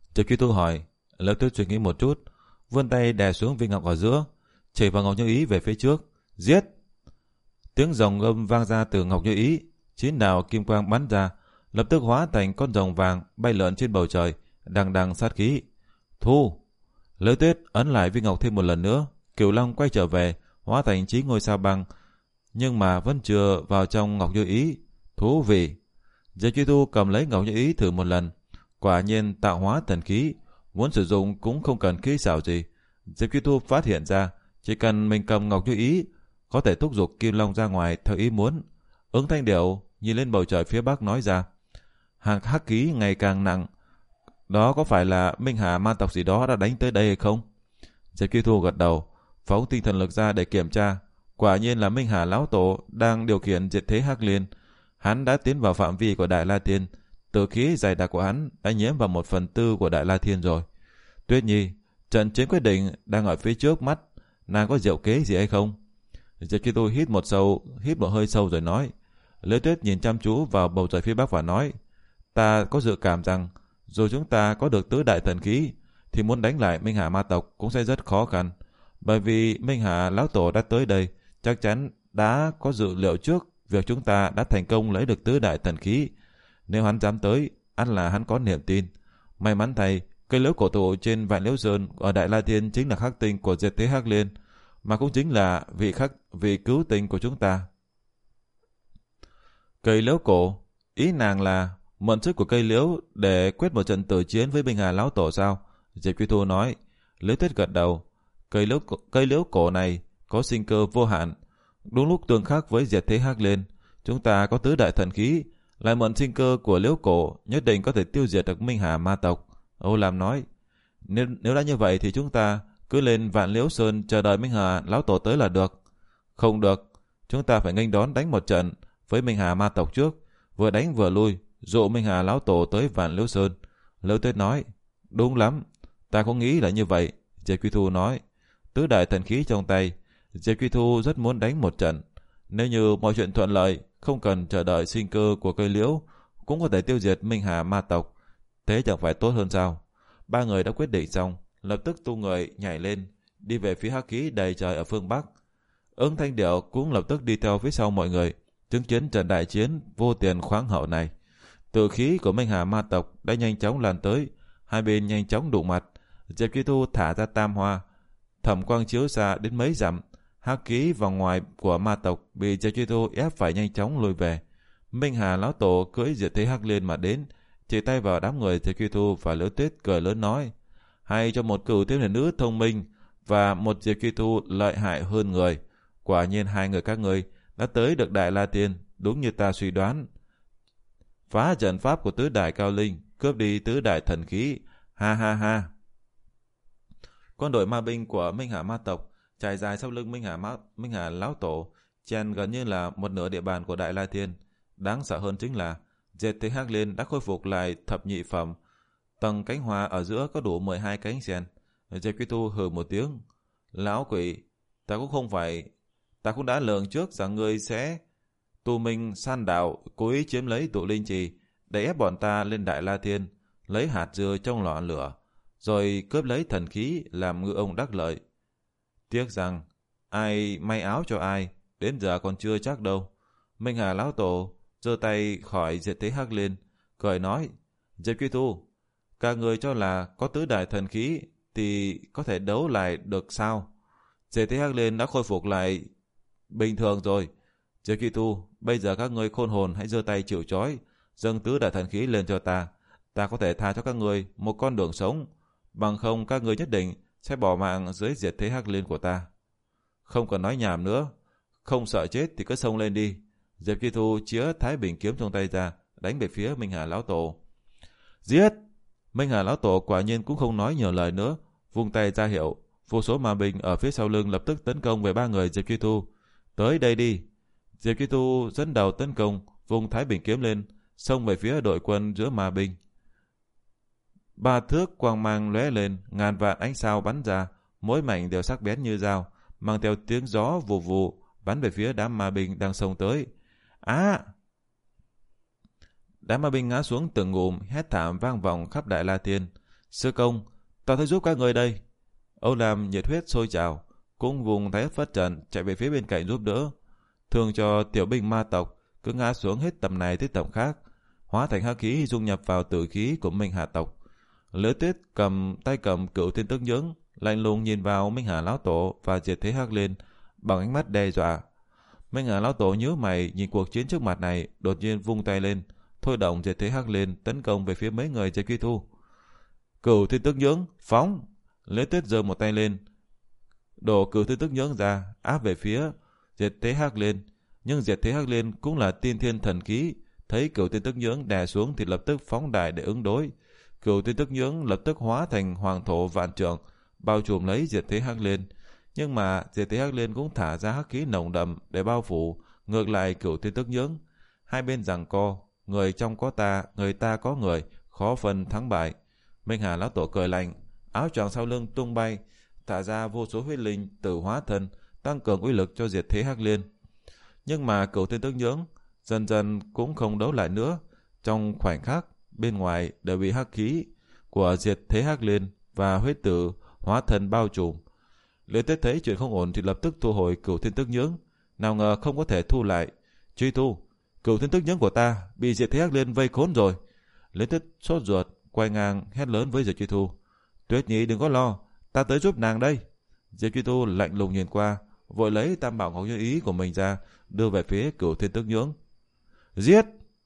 Diệp Truy Tu hỏi. Liễu Tuyết suy nghĩ một chút, vươn tay đè xuống viên ngọc ở giữa, chỉ vào Ngọc Như Ý về phía trước. Giết! Tiếng rồng âm vang ra từ Ngọc Như Ý, chín đạo kim quang bắn ra, lập tức hóa thành con rồng vàng bay lượn trên bầu trời, đằng đằng sát khí. Thu! Liễu Tuyết ấn lại viên ngọc thêm một lần nữa, Cửu Long quay trở về, hóa thành chín ngôi sao băng, nhưng mà vẫn chưa vào trong Ngọc Như Ý. Thú vị! Diệp Truy Tu cầm lấy Ngọc Như Ý thử một lần, quả nhiên tạo hóa thần khí, muốn sử dụng cũng không cần kỹ xảo gì. Diệp Truy Tu phát hiện ra, chỉ cần mình cầm Ngọc Như Ý, có thể thúc giục Kim Long ra ngoài theo ý muốn. Ứng Thanh Điểu nhìn lên bầu trời phía bắc nói ra, hàng hắc khí ngày càng nặng, đó có phải là Minh Hà ma tộc gì đó đã đánh tới đây hay không? Diệp Truy Tu gật đầu, phóng tinh thần lực ra để kiểm tra. Quả nhiên là Minh Hà lão tổ đang điều khiển diệt thế hắc liên. Hắn đã tiến vào phạm vi của Đại La Thiên, tử khí dày đặc của hắn đã nhiễm vào một phần tư của Đại La Thiên rồi. Tuyết Nhi, trận chiến quyết định đang ở phía trước mắt, nàng có diệu kế gì hay không? Diệp Truy Tu hít một sâu, hít một hơi sâu rồi nói. Liễu Tuyết nhìn chăm chú vào bầu trời phía bắc và nói, ta có dự cảm rằng dù chúng ta có được tứ đại thần khí, thì muốn đánh lại Minh Hà ma tộc cũng sẽ rất khó khăn, bởi vì Minh Hà lão tổ đã tới đây, chắc chắn đã có dự liệu trước việc chúng ta đã thành công lấy được tứ đại thần khí. Nếu hắn dám tới, ăn là hắn có niềm tin. May mắn thay, cây liễu cổ thụ trên Vạn Liễu Sơn ở Đại La Thiên chính là khắc tinh của diệt thế hắc liên, mà cũng chính là vị khắc vị cứu tinh của chúng ta. Cây liễu cổ, ý nàng là mượn sức của cây liễu để quyết một trận tử chiến với Minh Hà lão tổ sao? Diệp Truy Tu nói. Liễu Tuyết gật đầu. Cây liễu cây liễu cổ này có sinh cơ vô hạn, đúng lúc tương khắc với diệt thế hắc liên. Chúng ta có tứ đại thần khí, lại mượn sinh cơ của liễu cổ, nhất định có thể tiêu diệt được Minh Hà ma tộc. Ô Lam nói. Nếu, nếu đã như vậy thì chúng ta cứ lên Vạn Liễu Sơn chờ đợi Minh Hà lão tổ tới là được. Không được, chúng ta phải nghênh đón đánh một trận với Minh Hà ma tộc trước, vừa đánh vừa lui, dụ Minh Hà lão tổ tới Vạn Liễu Sơn. Liễu Tuyết nói. Đúng lắm, ta cũng nghĩ là như vậy. Diệp Truy Tu nói. Tứ đại thần khí trong tay, Diệp Truy Tu rất muốn đánh một trận. Nếu như mọi chuyện thuận lợi, không cần chờ đợi sinh cơ của cây liễu, cũng có thể tiêu diệt Minh Hà ma tộc, thế chẳng phải tốt hơn sao? Ba người đã quyết định xong, lập tức tu người nhảy lên, đi về phía hắc khí đầy trời ở phương bắc. Ứng Thanh Điểu cũng lập tức đi theo phía sau mọi người, chứng kiến trận đại chiến vô tiền khoáng hậu này. Tử khí của Minh Hà ma tộc đã nhanh chóng lan tới, hai bên nhanh chóng đụng mặt. Diệp Truy Tu thả ra tam hoa, thẩm quang chiếu xa đến mấy dặm. Hắc khí vòng ngoài của ma tộc bị Diệp Truy Tu ép phải nhanh chóng lùi về. Minh Hà lão tổ cưỡi diệt thế hắc liên mà đến, chỉ tay vào đám người Diệp Truy Tu và Liễu Tuyết cười lớn nói, hay cho một cửu thiếu nữ thông minh và một Diệp Truy Tu lợi hại hơn người. Quả nhiên hai người các ngươi đã tới được Đại La Tiên, đúng như ta suy đoán. Phá trận pháp của tứ đại cao linh, cướp đi tứ đại thần khí, ha ha ha. Quân đội ma binh của Minh Hà ma tộc trải dài sau lưng Minh Hà ma, Minh Hà lão tổ, chen gần như là một nửa địa bàn của Đại La Thiên. Đáng sợ hơn chính là diệt thế hắc liên đã khôi phục lại thập nhị phẩm, tầng cánh hoa ở giữa có đủ mười hai cánh sen. Diệp Truy Tu hừ một tiếng. Lão quỷ, ta cũng không phải, ta cũng đã lường trước rằng ngươi sẽ tu minh san đạo, cố ý chiếm lấy tụ linh trì để ép bọn ta lên Đại La Thiên, lấy hạt dưa trong lò lửa, rồi cướp lấy thần khí làm ngư ông đắc lợi. Tiếc rằng ai may áo cho ai, đến giờ còn chưa chắc đâu. Minh Hà lão tổ giơ tay khỏi diệt thế hắc liên, cười nói, Diệp Truy Tu, các người cho là có tứ đại thần khí thì có thể đấu lại được sao? Diệt thế hắc liên đã khôi phục lại bình thường rồi. Diệp Truy Tu, bây giờ các ngươi khôn hồn hãy giơ tay chịu trói, dâng tứ đại thần khí lên cho ta. Ta có thể tha cho các ngươi một con đường sống, bằng không các ngươi nhất định sẽ bỏ mạng dưới diệt thế hắc liên của ta. Không cần nói nhảm nữa, không sợ chết thì cứ xông lên đi. Diệp Truy Tu chĩa Thái Bình kiếm trong tay ra, đánh về phía Minh Hà lão tổ. Giết! Minh Hà lão tổ quả nhiên cũng không nói nhiều lời nữa, vung tay ra hiệu. Vô số ma binh ở phía sau lưng lập tức tấn công về ba người Diệp Truy Tu. Tới đây đi! Diệp Truy Tu dẫn đầu tấn công, vung Thái Bình kiếm lên, xông về phía đội quân giữa ma binh. Ba thước quang mang lóe lên, ngàn vạn ánh sao bắn ra, mỗi mảnh đều sắc bén như dao, mang theo tiếng gió vù vù bắn về phía đám ma binh đang xông tới. Á! À! Đám ma binh ngã xuống từng ngụm, hét thảm vang vọng khắp Đại La Thiên. Sư công, ta thấy giúp các người đây. Âu Lam nhiệt huyết sôi trào, cũng vùng tay phất trần chạy về phía bên cạnh giúp đỡ. Thường cho tiểu binh ma tộc cứ ngã xuống hết tầm này tới tầm khác, hóa thành hắc khí dung nhập vào tử khí của Minh Hà tộc. Liễu Tuyết cầm tay cầm Cửu Thiên Tức Nhưỡng, lạnh lùng nhìn vào Minh Hà lão tổ và Diệt Thế Hắc Liên bằng ánh mắt đe dọa. Minh Hà lão tổ nhíu mày nhìn cuộc chiến trước mặt này, đột nhiên vung tay lên, thôi động Diệt Thế Hắc Liên tấn công về phía mấy người Diệt Quy Thu. Cửu Thiên Tức Nhưỡng, phóng! Liễu Tuyết giơ một tay lên, đổ Cửu Thiên Tức Nhưỡng ra, áp về phía Diệt Thế Hắc Liên. Nhưng Diệt Thế Hắc Liên cũng là tiên thiên thần khí, thấy Cửu Thiên Tức Nhưỡng đè xuống thì lập tức phóng đại để ứng đối. Cửu Thiên Tức Nhưỡng lập tức hóa thành hoàng thổ vạn trượng, bao trùm lấy Diệt Thế Hắc Liên. Nhưng mà Diệt Thế Hắc Liên cũng thả ra hắc khí nồng đậm để bao phủ ngược lại Cửu Thiên Tức Nhưỡng. Hai bên giằng co, người trong có ta, người ta có người, khó phân thắng bại. Minh Hà lão tổ cười lạnh, áo choàng sau lưng tung bay, thả ra vô số huyết linh tử hóa thân, tăng cường uy lực cho Diệt Thế Hắc Liên. Nhưng mà Cửu Thiên Tức Nhưỡng dần dần cũng không đấu lại nữa. Trong khoảnh khắc, bên ngoài đều bị hắc khí của Diệt Thế Hắc Liên và huyết tử hóa thân bao trùm. Liễu Tuyết thấy chuyện không ổn thì lập tức thu hồi Cửu Thiên Tức Nhưỡng, nào ngờ không có thể thu lại. Truy thu, Cửu Thiên Tức Nhưỡng của ta bị Diệt Thế Hắc Liên vây khốn rồi. Liễu Tuyết sốt ruột, quay ngang hét lớn với Diệt Truy Thu, Tuyết Nhi đừng có lo, ta tới giúp nàng đây. Diệt Truy Thu lạnh lùng nhìn qua, vội lấy Tam Bảo Ngọc Như Ý của mình ra, đưa về phía Cửu Thiên Tức Nhưỡng. Giết!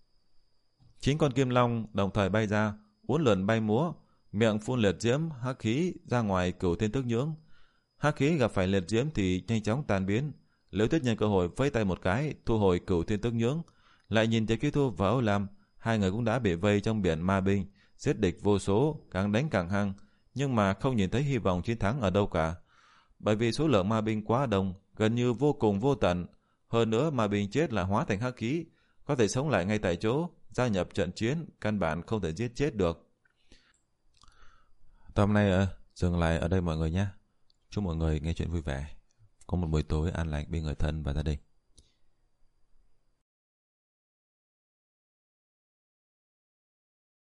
Chín con kim long đồng thời bay ra, uốn lượn bay múa, miệng phun liệt diễm hắc khí ra ngoài Cửu Thiên Tức Nhưỡng. Hắc khí gặp phải liệt diễm thì nhanh chóng tan biến. Liễu Tuyết nhân cơ hội vẫy tay một cái, thu hồi Cửu Thiên Tức Nhưỡng, lại nhìn Diệt Truy Thu và Âu Lam, hai người cũng đã bị vây trong biển ma binh, giết địch vô số, càng đánh càng hăng, nhưng mà không nhìn thấy hy vọng chiến thắng ở đâu cả. Bởi vì số lượng ma binh quá đông, gần như vô cùng vô tận, hơn nữa ma binh chết là hóa thành hắc khí, có thể sống lại ngay tại chỗ, gia nhập trận chiến, căn bản không thể giết chết được. Tập này uh, dừng lại ở đây mọi người nhé. Chúc mọi người nghe chuyện vui vẻ, có một buổi tối an lành bên người thân và gia đình.